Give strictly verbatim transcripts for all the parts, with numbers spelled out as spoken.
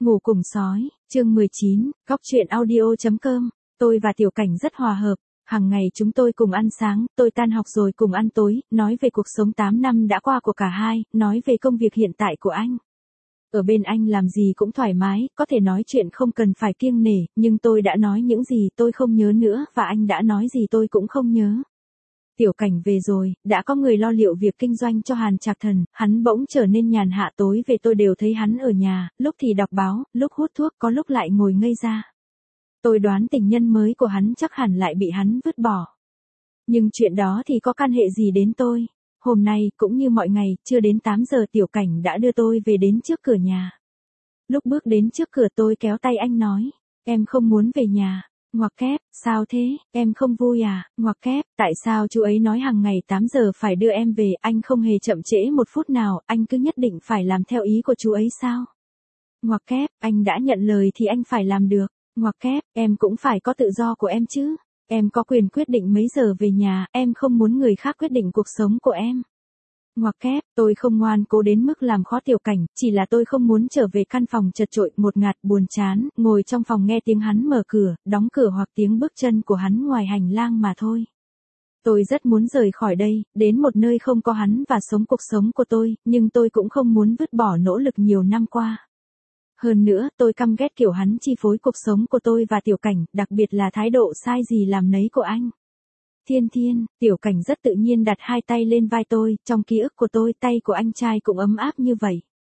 Ngủ cùng sói, chương mười chín, góc truyện audio chấm com, tôi và Tiểu Cảnh rất hòa hợp, hàng ngày chúng tôi cùng ăn sáng, tôi tan học rồi cùng ăn tối, nói về cuộc sống tám năm đã qua của cả hai, nói về công việc hiện tại của anh. Ở bên anh làm gì cũng thoải mái, có thể nói chuyện không cần phải kiêng nể, nhưng tôi đã nói những gì tôi không nhớ nữa và anh đã nói gì tôi cũng không nhớ. Tiểu Cảnh về rồi, đã có người lo liệu việc kinh doanh cho Hàn Trạc Thần, hắn bỗng trở nên nhàn hạ, tối về tôi đều thấy hắn ở nhà, lúc thì đọc báo, lúc hút thuốc, có lúc lại ngồi ngây ra. Tôi đoán tình nhân mới của hắn chắc hẳn lại bị hắn vứt bỏ. Nhưng chuyện đó thì có can hệ gì đến tôi? Hôm nay, cũng như mọi ngày, chưa đến tám giờ Tiểu Cảnh đã đưa tôi về đến trước cửa nhà. Lúc bước đến trước cửa tôi kéo tay anh nói, em không muốn về nhà. Ngoặc kép, sao thế, em không vui à, ngoặc kép, tại sao chú ấy nói hàng ngày tám giờ phải đưa em về, anh không hề chậm trễ một phút nào, anh cứ nhất định phải làm theo ý của chú ấy sao? Ngoặc kép, anh đã nhận lời thì anh phải làm được, ngoặc kép, em cũng phải có tự do của em chứ, em có quyền quyết định mấy giờ về nhà, em không muốn người khác quyết định cuộc sống của em. Ngoặc kép, tôi không ngoan cố đến mức làm khó Tiểu Cảnh, chỉ là tôi không muốn trở về căn phòng chật chội, một ngạt, buồn chán, ngồi trong phòng nghe tiếng hắn mở cửa, đóng cửa hoặc tiếng bước chân của hắn ngoài hành lang mà thôi. Tôi rất muốn rời khỏi đây, đến một nơi không có hắn và sống cuộc sống của tôi, nhưng tôi cũng không muốn vứt bỏ nỗ lực nhiều năm qua. Hơn nữa, tôi căm ghét kiểu hắn chi phối cuộc sống của tôi và Tiểu Cảnh, đặc biệt là thái độ sai gì làm nấy của anh. Thiên Thiên, Tiểu Cảnh rất tự nhiên đặt hai tay lên vai tôi, trong ký ức của tôi tay của anh trai cũng ấm áp như vậy.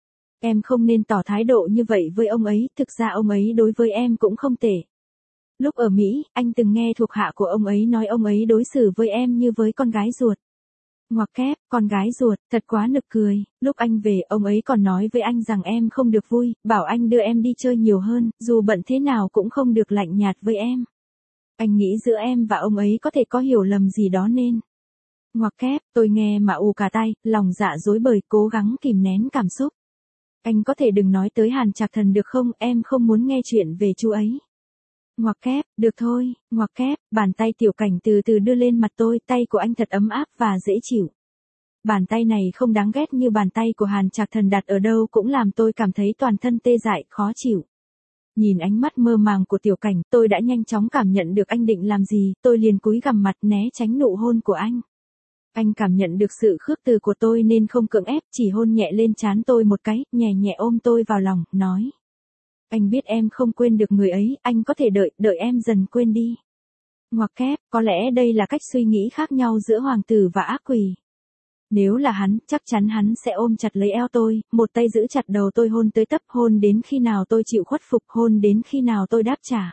Em không nên tỏ thái độ như vậy với ông ấy, thực ra ông ấy đối với em cũng không tệ. Lúc ở Mỹ, anh từng nghe thuộc hạ của ông ấy nói ông ấy đối xử với em như với con gái ruột. Ngoặc kép, con gái ruột, thật quá nực cười, lúc anh về ông ấy còn nói với anh rằng em không được vui, bảo anh đưa em đi chơi nhiều hơn, dù bận thế nào cũng không được lạnh nhạt với em. Anh nghĩ giữa em và ông ấy có thể có hiểu lầm gì đó nên. Ngoặc kép, tôi nghe mà ù cả tai, lòng dạ rối bời, cố gắng kìm nén cảm xúc. Anh có thể đừng nói tới Hàn Trạc Thần được không, em không muốn nghe chuyện về chú ấy. Ngoặc kép, được thôi, ngoặc kép, bàn tay Tiểu Cảnh từ từ đưa lên mặt tôi, tay của anh thật ấm áp và dễ chịu. Bàn tay này không đáng ghét như bàn tay của Hàn Trạc Thần, đặt ở đâu cũng làm tôi cảm thấy toàn thân tê dại, khó chịu. Nhìn ánh mắt mơ màng của Tiểu Cảnh, tôi đã nhanh chóng cảm nhận được anh định làm gì, tôi liền cúi gằm mặt né tránh nụ hôn của anh. Anh cảm nhận được sự khước từ của tôi nên không cưỡng ép, chỉ hôn nhẹ lên trán tôi một cái, nhẹ nhẹ ôm tôi vào lòng, nói. Anh biết em không quên được người ấy, anh có thể đợi, đợi em dần quên đi. Ngoặc kép, có lẽ đây là cách suy nghĩ khác nhau giữa hoàng tử và ác quỷ. Nếu là hắn, chắc chắn hắn sẽ ôm chặt lấy eo tôi, một tay giữ chặt đầu tôi hôn tới tấp, hôn đến khi nào tôi chịu khuất phục, hôn đến khi nào tôi đáp trả.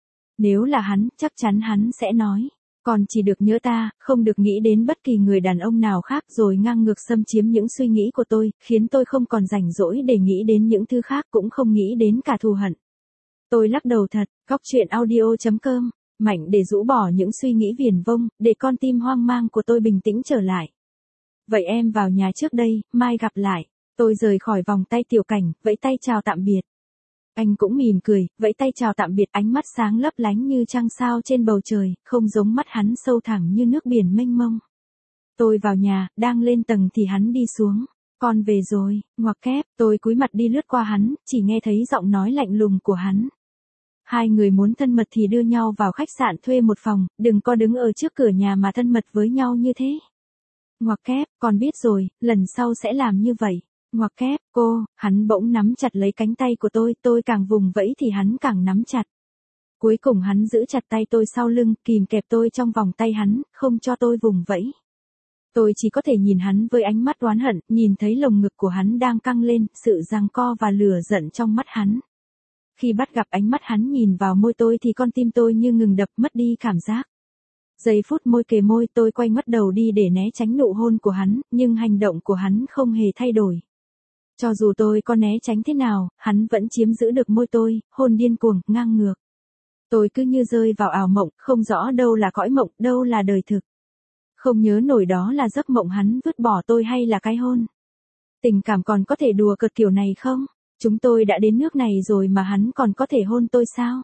Nếu là hắn, chắc chắn hắn sẽ nói, còn chỉ được nhớ ta, không được nghĩ đến bất kỳ người đàn ông nào khác, rồi ngang ngược xâm chiếm những suy nghĩ của tôi, khiến tôi không còn rảnh rỗi để nghĩ đến những thứ khác, cũng không nghĩ đến cả thù hận. Tôi lắc đầu thật, góc truyện audio chấm com, mạnh để rũ bỏ những suy nghĩ viển vông, để con tim hoang mang của tôi bình tĩnh trở lại. Vậy em vào nhà trước đây, mai gặp lại. Tôi rời khỏi vòng tay Tiểu Cảnh, vẫy tay chào tạm biệt. Anh cũng mỉm cười, vẫy tay chào tạm biệt, ánh mắt sáng lấp lánh như trăng sao trên bầu trời, không giống mắt hắn sâu thẳm như nước biển mênh mông. Tôi vào nhà, đang lên tầng thì hắn đi xuống. Con về rồi, ngoặc kép, tôi cúi mặt đi lướt qua hắn, chỉ nghe thấy giọng nói lạnh lùng của hắn. Hai người muốn thân mật thì đưa nhau vào khách sạn thuê một phòng, đừng có đứng ở trước cửa nhà mà thân mật với nhau như thế. Ngoặc kép, con biết rồi, lần sau sẽ làm như vậy. Ngoặc kép, cô, hắn bỗng nắm chặt lấy cánh tay của tôi, tôi càng vùng vẫy thì hắn càng nắm chặt. Cuối cùng hắn giữ chặt tay tôi sau lưng, kìm kẹp tôi trong vòng tay hắn, không cho tôi vùng vẫy. Tôi chỉ có thể nhìn hắn với ánh mắt oán hận, nhìn thấy lồng ngực của hắn đang căng lên, sự giằng co và lửa giận trong mắt hắn. Khi bắt gặp ánh mắt hắn nhìn vào môi tôi thì con tim tôi như ngừng đập, mất đi cảm giác. Giây phút môi kề môi, tôi quay ngoắt đầu đi để né tránh nụ hôn của hắn, nhưng hành động của hắn không hề thay đổi. Cho dù tôi có né tránh thế nào, hắn vẫn chiếm giữ được môi tôi, hôn điên cuồng, ngang ngược. Tôi cứ như rơi vào ảo mộng, không rõ đâu là cõi mộng, đâu là đời thực. Không nhớ nổi đó là giấc mộng hắn vứt bỏ tôi hay là cái hôn. Tình cảm còn có thể đùa cợt kiểu này không? Chúng tôi đã đến nước này rồi mà hắn còn có thể hôn tôi sao?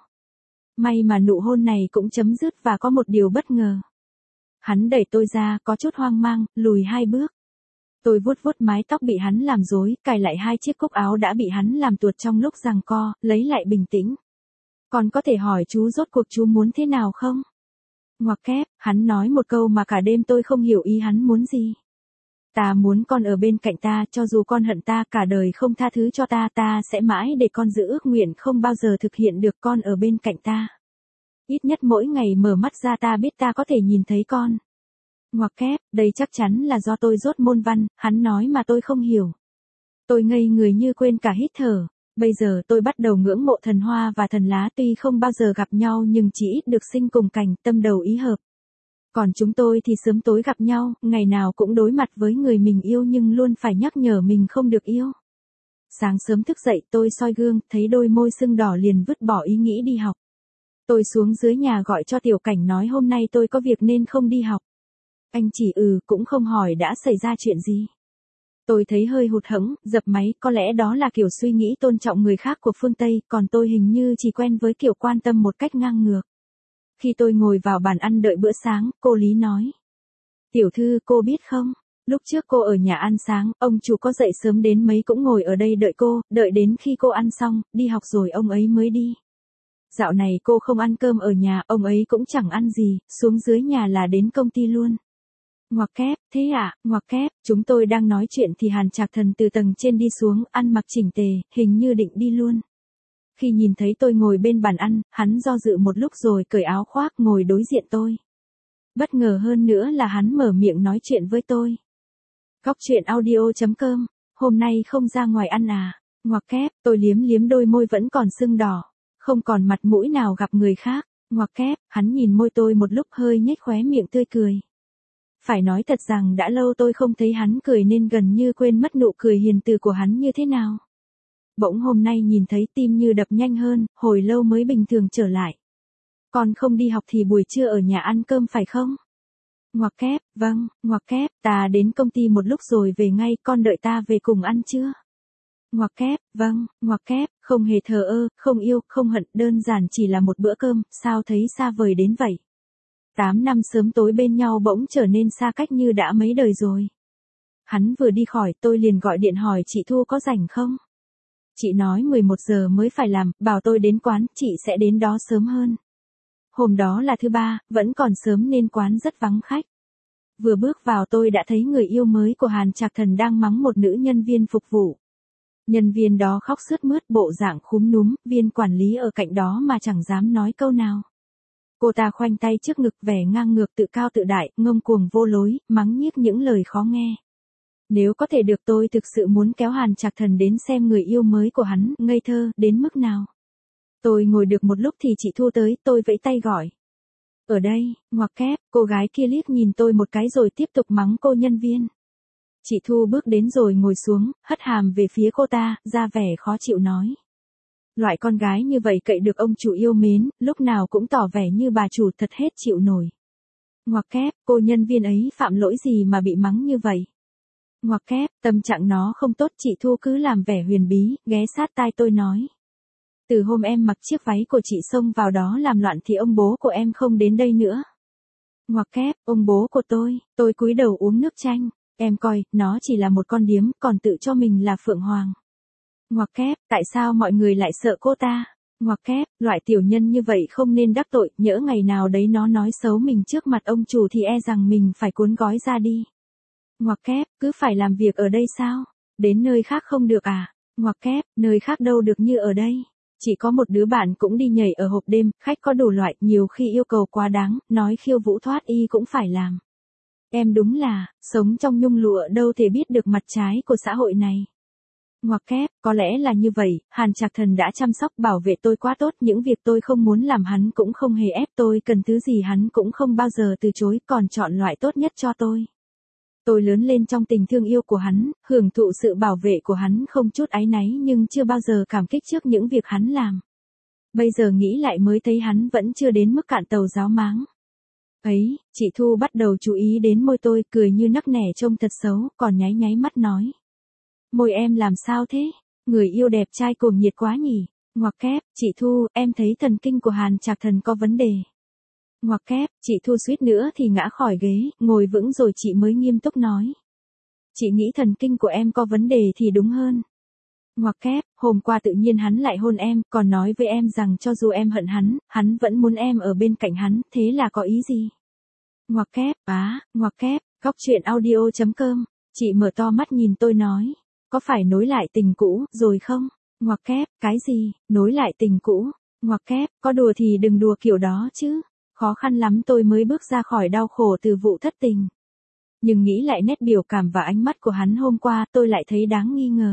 May mà nụ hôn này cũng chấm dứt và có một điều bất ngờ. Hắn đẩy tôi ra, có chút hoang mang, lùi hai bước. Tôi vuốt vuốt mái tóc bị hắn làm rối, cài lại hai chiếc cúc áo đã bị hắn làm tuột trong lúc giằng co, lấy lại bình tĩnh. Còn có thể hỏi chú rốt cuộc chú muốn thế nào không? Ngoặc kép, hắn nói một câu mà cả đêm tôi không hiểu ý hắn muốn gì. Ta muốn con ở bên cạnh ta, cho dù con hận ta cả đời không tha thứ cho ta, ta sẽ mãi để con giữ ước nguyện không bao giờ thực hiện được, con ở bên cạnh ta. Ít nhất mỗi ngày mở mắt ra ta biết ta có thể nhìn thấy con. Ngoặc kép, đây chắc chắn là do tôi dốt môn văn, hắn nói mà tôi không hiểu. Tôi ngây người như quên cả hít thở. Bây giờ tôi bắt đầu ngưỡng mộ thần hoa và thần lá, tuy không bao giờ gặp nhau nhưng chỉ ít được sinh cùng cảnh, tâm đầu ý hợp. Còn chúng tôi thì sớm tối gặp nhau, ngày nào cũng đối mặt với người mình yêu nhưng luôn phải nhắc nhở mình không được yêu. Sáng sớm thức dậy tôi soi gương, thấy đôi môi sưng đỏ liền vứt bỏ ý nghĩ đi học. Tôi xuống dưới nhà gọi cho Tiểu Cảnh nói hôm nay tôi có việc nên không đi học. Anh chỉ ừ cũng không hỏi đã xảy ra chuyện gì. Tôi thấy hơi hụt hẫng, dập máy, có lẽ đó là kiểu suy nghĩ tôn trọng người khác của phương Tây, còn tôi hình như chỉ quen với kiểu quan tâm một cách ngang ngược. Khi tôi ngồi vào bàn ăn đợi bữa sáng, cô Lý nói. Tiểu thư, cô biết không, lúc trước cô ở nhà ăn sáng, ông chủ có dậy sớm đến mấy cũng ngồi ở đây đợi cô, đợi đến khi cô ăn xong, đi học rồi ông ấy mới đi. Dạo này cô không ăn cơm ở nhà, ông ấy cũng chẳng ăn gì, xuống dưới nhà là đến công ty luôn. Ngoặc kép, thế à, ngoặc kép, chúng tôi đang nói chuyện thì Hàn Trạc Thần từ tầng trên đi xuống, ăn mặc chỉnh tề, hình như định đi luôn. Khi nhìn thấy tôi ngồi bên bàn ăn, hắn do dự một lúc rồi cởi áo khoác ngồi đối diện tôi. Bất ngờ hơn nữa là hắn mở miệng nói chuyện với tôi. Góc truyện audio chấm com, hôm nay không ra ngoài ăn à, ngoặc kép, tôi liếm liếm đôi môi vẫn còn sưng đỏ, không còn mặt mũi nào gặp người khác, ngoặc kép, hắn nhìn môi tôi một lúc hơi nhếch khóe miệng tươi cười. Phải nói thật rằng đã lâu tôi không thấy hắn cười nên gần như quên mất nụ cười hiền từ của hắn như thế nào. Bỗng hôm nay nhìn thấy tim như đập nhanh hơn, hồi lâu mới bình thường trở lại. Con không đi học thì buổi trưa ở nhà ăn cơm phải không? Ngoặc kép, vâng, ngoặc kép, ta đến công ty một lúc rồi về ngay, con đợi ta về cùng ăn chưa? Ngoặc kép, vâng, ngoặc kép, không hề thờ ơ, không yêu, không hận, đơn giản chỉ là một bữa cơm, sao thấy xa vời đến vậy? Tám năm sớm tối bên nhau bỗng trở nên xa cách như đã mấy đời rồi. Hắn vừa đi khỏi tôi liền gọi điện hỏi chị Thu có rảnh không? Chị nói mười một giờ mới phải làm, bảo tôi đến quán, chị sẽ đến đó sớm hơn. Hôm đó là thứ ba, vẫn còn sớm nên quán rất vắng khách. Vừa bước vào tôi đã thấy người yêu mới của Hàn Trạc Thần đang mắng một nữ nhân viên phục vụ. Nhân viên đó khóc sướt mướt, bộ dạng khúm núm, viên quản lý ở cạnh đó mà chẳng dám nói câu nào. Cô ta khoanh tay trước ngực vẻ ngang ngược tự cao tự đại, ngông cuồng vô lối, mắng nhiếc những lời khó nghe. Nếu có thể được tôi thực sự muốn kéo Hàn Trạc Thần đến xem người yêu mới của hắn, ngây thơ, đến mức nào. Tôi ngồi được một lúc thì chị Thu tới, tôi vẫy tay gọi. Ở đây, ngoặc kép, cô gái kia liếc nhìn tôi một cái rồi tiếp tục mắng cô nhân viên. Chị Thu bước đến rồi ngồi xuống, hất hàm về phía cô ta, ra vẻ khó chịu nói. Loại con gái như vậy cậy được ông chủ yêu mến, lúc nào cũng tỏ vẻ như bà chủ thật hết chịu nổi. Ngoặc kép, cô nhân viên ấy phạm lỗi gì mà bị mắng như vậy? Ngoặc kép, tâm trạng nó không tốt, chị Thu cứ làm vẻ huyền bí, ghé sát tai tôi nói. Từ hôm em mặc chiếc váy của chị xông vào đó làm loạn thì ông bố của em không đến đây nữa. Ngoặc kép, ông bố của tôi, tôi cúi đầu uống nước chanh, em coi, nó chỉ là một con điếm, còn tự cho mình là Phượng Hoàng. Ngoặc kép, tại sao mọi người lại sợ cô ta? Ngoặc kép, loại tiểu nhân như vậy không nên đắc tội, nhỡ ngày nào đấy nó nói xấu mình trước mặt ông chủ thì e rằng mình phải cuốn gói ra đi. Ngoặc kép, cứ phải làm việc ở đây sao? Đến nơi khác không được à? Ngoặc kép, nơi khác đâu được như ở đây. Chỉ có một đứa bạn cũng đi nhảy ở hộp đêm, khách có đủ loại, nhiều khi yêu cầu quá đáng, nói khiêu vũ thoát y cũng phải làm. Em đúng là, sống trong nhung lụa đâu thể biết được mặt trái của xã hội này. Ngoặc kép, có lẽ là như vậy, Hàn Trạc Thần đã chăm sóc bảo vệ tôi quá tốt, những việc tôi không muốn làm hắn cũng không hề ép tôi, cần thứ gì hắn cũng không bao giờ từ chối, còn chọn loại tốt nhất cho tôi. Tôi lớn lên trong tình thương yêu của hắn, hưởng thụ sự bảo vệ của hắn không chút áy náy nhưng chưa bao giờ cảm kích trước những việc hắn làm. Bây giờ nghĩ lại mới thấy hắn vẫn chưa đến mức cạn tàu giáo máng. Ấy, chị Thu bắt đầu chú ý đến môi tôi, cười như nắc nẻ trông thật xấu, còn nháy nháy mắt nói. Môi em làm sao thế? Người yêu đẹp trai cuồng nhiệt quá nhỉ? Ngoặc kép, chị Thu, em thấy thần kinh của Hàn Trạc Thần có vấn đề. Ngoặc kép, chị Thu suýt nữa thì ngã khỏi ghế, ngồi vững rồi chị mới nghiêm túc nói. Chị nghĩ thần kinh của em có vấn đề thì đúng hơn. Ngoặc kép, hôm qua tự nhiên hắn lại hôn em, còn nói với em rằng cho dù em hận hắn, hắn vẫn muốn em ở bên cạnh hắn, thế là có ý gì? Ngoặc kép, á, ngoặc kép, góc truyện audio chấm com, chị mở to mắt nhìn tôi nói, có phải nối lại tình cũ, rồi không? Ngoặc kép, cái gì, nối lại tình cũ? Ngoặc kép, có đùa thì đừng đùa kiểu đó chứ, khó khăn lắm tôi mới bước ra khỏi đau khổ từ vụ thất tình. Nhưng nghĩ lại nét biểu cảm và ánh mắt của hắn hôm qua tôi lại thấy đáng nghi ngờ.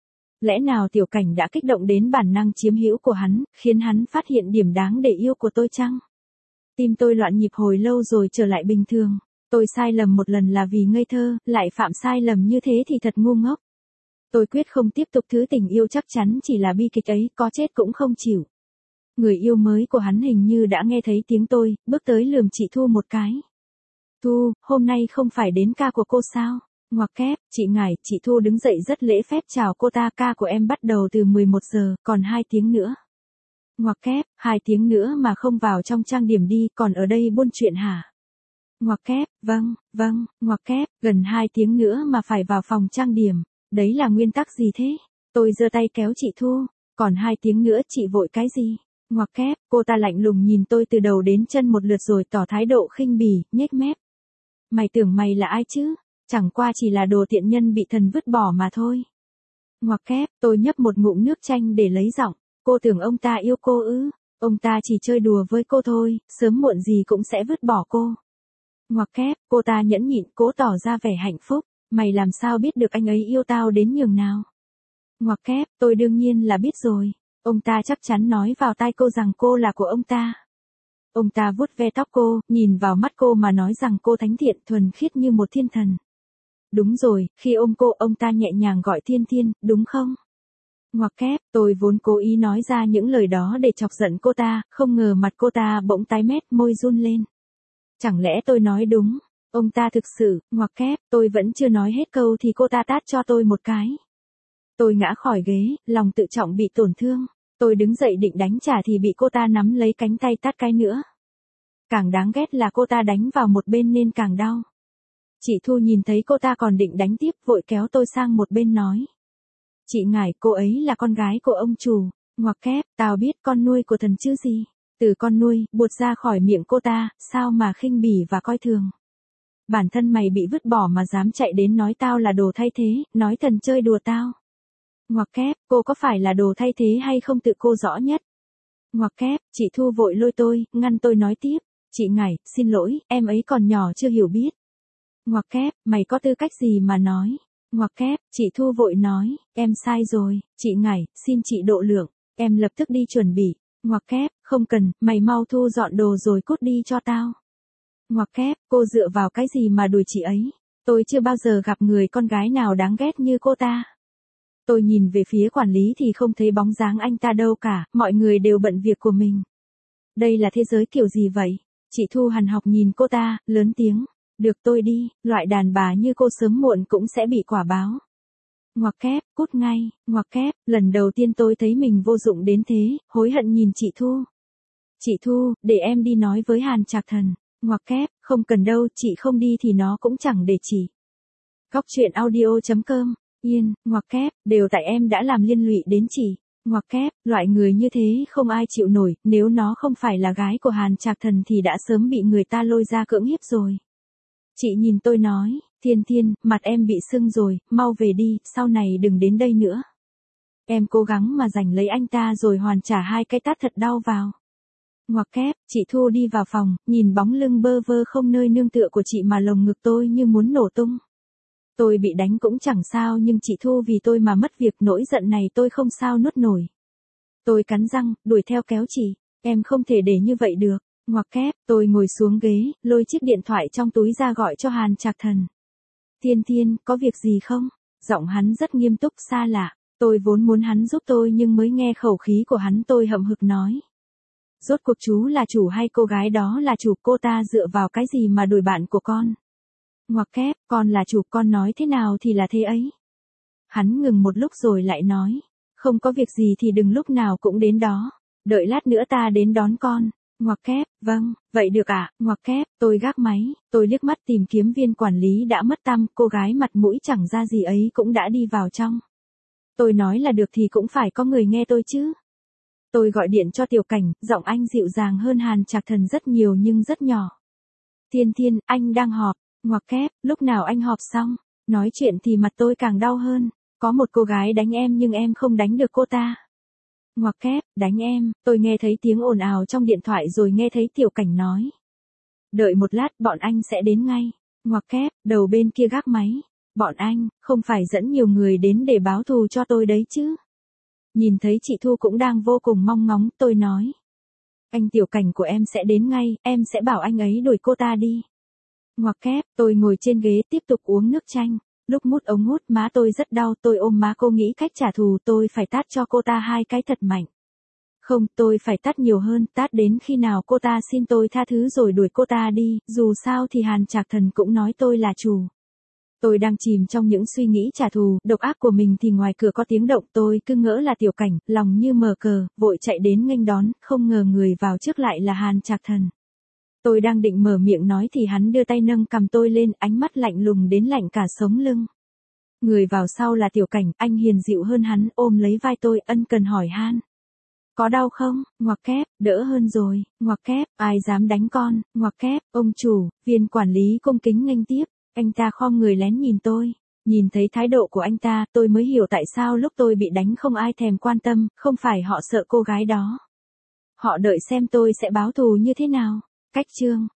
Lẽ nào Tiểu Cảnh đã kích động đến bản năng chiếm hữu của hắn, khiến hắn phát hiện điểm đáng để yêu của tôi chăng? Tim tôi loạn nhịp hồi lâu rồi trở lại bình thường. Tôi sai lầm một lần là vì ngây thơ, lại phạm sai lầm như thế thì thật ngu ngốc. Tôi quyết không tiếp tục thứ tình yêu chắc chắn chỉ là bi kịch ấy, có chết cũng không chịu. Người yêu mới của hắn hình như đã nghe thấy tiếng tôi, bước tới lườm chị Thu một cái. Thu, hôm nay không phải đến ca của cô sao? Ngoặc kép, chị ngài, chị Thu đứng dậy rất lễ phép chào cô ta, ca của em bắt đầu từ mười một giờ, còn hai tiếng nữa. Ngoặc kép, hai tiếng nữa mà không vào trong trang điểm đi, còn ở đây buôn chuyện hả? Ngoặc kép, vâng, vâng, ngoặc kép, gần hai tiếng nữa mà phải vào phòng trang điểm, đấy là nguyên tắc gì thế? Tôi giơ tay kéo chị Thu, còn hai tiếng nữa chị vội cái gì? Ngoặc kép, cô ta lạnh lùng nhìn tôi từ đầu đến chân một lượt rồi tỏ thái độ khinh bỉ, nhếch mép. Mày tưởng mày là ai chứ? Chẳng qua chỉ là đồ tiện nhân bị thần vứt bỏ mà thôi. Ngoặc kép, tôi nhấp một ngụm nước chanh để lấy giọng. Cô tưởng ông ta yêu cô ư? Ông ta chỉ chơi đùa với cô thôi, sớm muộn gì cũng sẽ vứt bỏ cô. Ngoặc kép, cô ta nhẫn nhịn cố tỏ ra vẻ hạnh phúc. Mày làm sao biết được anh ấy yêu tao đến nhường nào? Ngoặc kép, tôi đương nhiên là biết rồi. Ông ta chắc chắn nói vào tai cô rằng cô là của ông ta. Ông ta vuốt ve tóc cô, nhìn vào mắt cô mà nói rằng cô thánh thiện thuần khiết như một thiên thần. Đúng rồi, khi ôm cô ông ta nhẹ nhàng gọi Thiên Thiên, đúng không? Ngoặc kép, tôi vốn cố ý nói ra những lời đó để chọc giận cô ta, không ngờ mặt cô ta bỗng tái mét, môi run lên. Chẳng lẽ tôi nói đúng? Ông ta thực sự, ngoặc kép, tôi vẫn chưa nói hết câu thì cô ta tát cho tôi một cái. Tôi ngã khỏi ghế, lòng tự trọng bị tổn thương. Tôi đứng dậy định đánh trả thì bị cô ta nắm lấy cánh tay tát cái nữa. Càng đáng ghét là cô ta đánh vào một bên nên càng đau. Chị Thu nhìn thấy cô ta còn định đánh tiếp, vội kéo tôi sang một bên nói. Chị ngài, cô ấy là con gái của ông chủ. Ngoặc kép, tao biết con nuôi của thần chứ gì. Từ con nuôi, buột ra khỏi miệng cô ta, sao mà khinh bỉ và coi thường. Bản thân mày bị vứt bỏ mà dám chạy đến nói tao là đồ thay thế, nói thần chơi đùa tao. Ngoặc kép, cô có phải là đồ thay thế hay không tự cô rõ nhất. Ngoặc kép, chị Thu vội lôi tôi, ngăn tôi nói tiếp. Chị ngài, xin lỗi, em ấy còn nhỏ chưa hiểu biết. Ngoặc kép, mày có tư cách gì mà nói. Ngoặc kép, chị Thu vội nói, em sai rồi, chị ngài, xin chị độ lượng, em lập tức đi chuẩn bị. Ngoặc kép, không cần, mày mau thu dọn đồ rồi cút đi cho tao. Ngoặc kép, cô dựa vào cái gì mà đuổi chị ấy. Tôi chưa bao giờ gặp người con gái nào đáng ghét như cô ta. Tôi nhìn về phía quản lý thì không thấy bóng dáng anh ta đâu cả, mọi người đều bận việc của mình. Đây là thế giới kiểu gì vậy? Chị Thu hằn học nhìn cô ta, lớn tiếng. Được tôi đi, loại đàn bà như cô sớm muộn cũng sẽ bị quả báo. Ngoặc kép, cút ngay, ngoặc kép, lần đầu tiên tôi thấy mình vô dụng đến thế, hối hận nhìn chị Thu. Chị Thu, để em đi nói với Hàn Trạc Thần. Ngoặc kép, không cần đâu, chị không đi thì nó cũng chẳng để chị. Góc truyện audio chấm com, yên, ngoặc kép, đều tại em đã làm liên lụy đến chị. Ngoặc kép, loại người như thế không ai chịu nổi, nếu nó không phải là gái của Hàn Trạc Thần thì đã sớm bị người ta lôi ra cưỡng hiếp rồi. Chị nhìn tôi nói, Thiên Thiên, mặt em bị sưng rồi, mau về đi, sau này đừng đến đây nữa. Em cố gắng mà giành lấy anh ta rồi hoàn trả hai cái tát thật đau vào. Ngoặc kép, chị Thu đi vào phòng, nhìn bóng lưng bơ vơ không nơi nương tựa của chị mà lồng ngực tôi như muốn nổ tung. Tôi bị đánh cũng chẳng sao nhưng chị Thu vì tôi mà mất việc, nỗi giận này tôi không sao nuốt nổi. Tôi cắn răng, đuổi theo kéo chị, em không thể để như vậy được. Ngoặc kép, tôi ngồi xuống ghế, lôi chiếc điện thoại trong túi ra gọi cho Hàn Trạc Thần. Thiên Thiên, có việc gì không? Giọng hắn rất nghiêm túc xa lạ, tôi vốn muốn hắn giúp tôi nhưng mới nghe khẩu khí của hắn tôi hậm hực nói. Rốt cuộc chú là chủ hay cô gái đó là chủ, cô ta dựa vào cái gì mà đuổi bạn của con? Ngoặc kép, con là chủ, con nói thế nào thì là thế ấy. Hắn ngừng một lúc rồi lại nói, không có việc gì thì đừng lúc nào cũng đến đó, đợi lát nữa ta đến đón con. Ngoặc kép, vâng, vậy được ạ, ngoặc kép, tôi gác máy, tôi liếc mắt tìm kiếm viên quản lý đã mất tăm, cô gái mặt mũi chẳng ra gì ấy cũng đã đi vào trong. Tôi nói là được thì cũng phải có người nghe tôi chứ. Tôi gọi điện cho Tiểu Cảnh, giọng anh dịu dàng hơn Hàn Trạc Thần rất nhiều nhưng rất nhỏ. Thiên Thiên, anh đang họp, ngoặc kép, lúc nào anh họp xong, nói chuyện thì mặt tôi càng đau hơn, có một cô gái đánh em nhưng em không đánh được cô ta. Ngoặc kép, đánh em, tôi nghe thấy tiếng ồn ào trong điện thoại rồi nghe thấy Tiểu Cảnh nói. Đợi một lát, bọn anh sẽ đến ngay. Ngoặc kép, đầu bên kia gác máy. Bọn anh, không phải dẫn nhiều người đến để báo thù cho tôi đấy chứ. Nhìn thấy chị Thu cũng đang vô cùng mong ngóng, tôi nói. Anh Tiểu Cảnh của em sẽ đến ngay, em sẽ bảo anh ấy đuổi cô ta đi. Ngoặc kép, tôi ngồi trên ghế tiếp tục uống nước chanh. Lúc mút ống hút má tôi rất đau, tôi ôm má cô nghĩ cách trả thù, tôi phải tát cho cô ta hai cái thật mạnh. Không, tôi phải tát nhiều hơn, tát đến khi nào cô ta xin tôi tha thứ rồi đuổi cô ta đi, dù sao thì Hàn Trạc Thần cũng nói tôi là chủ. Tôi đang chìm trong những suy nghĩ trả thù, độc ác của mình thì ngoài cửa có tiếng động, tôi cứ ngỡ là Tiểu Cảnh, lòng như mờ cờ, vội chạy đến nghênh đón, không ngờ người vào trước lại là Hàn Trạc Thần. Tôi đang định mở miệng nói thì hắn đưa tay nâng cầm tôi lên, ánh mắt lạnh lùng đến lạnh cả sống lưng. Người vào sau là Tiểu Cảnh, anh hiền dịu hơn hắn, ôm lấy vai tôi, ân cần hỏi han. Có đau không? Ngoặc kép, đỡ hơn rồi, ngoặc kép, ai dám đánh con, ngoặc kép, ông chủ, viên quản lý cung kính nghênh tiếp, anh ta khom người lén nhìn tôi. Nhìn thấy thái độ của anh ta, tôi mới hiểu tại sao lúc tôi bị đánh không ai thèm quan tâm, không phải họ sợ cô gái đó. Họ đợi xem tôi sẽ báo thù như thế nào. Cách chương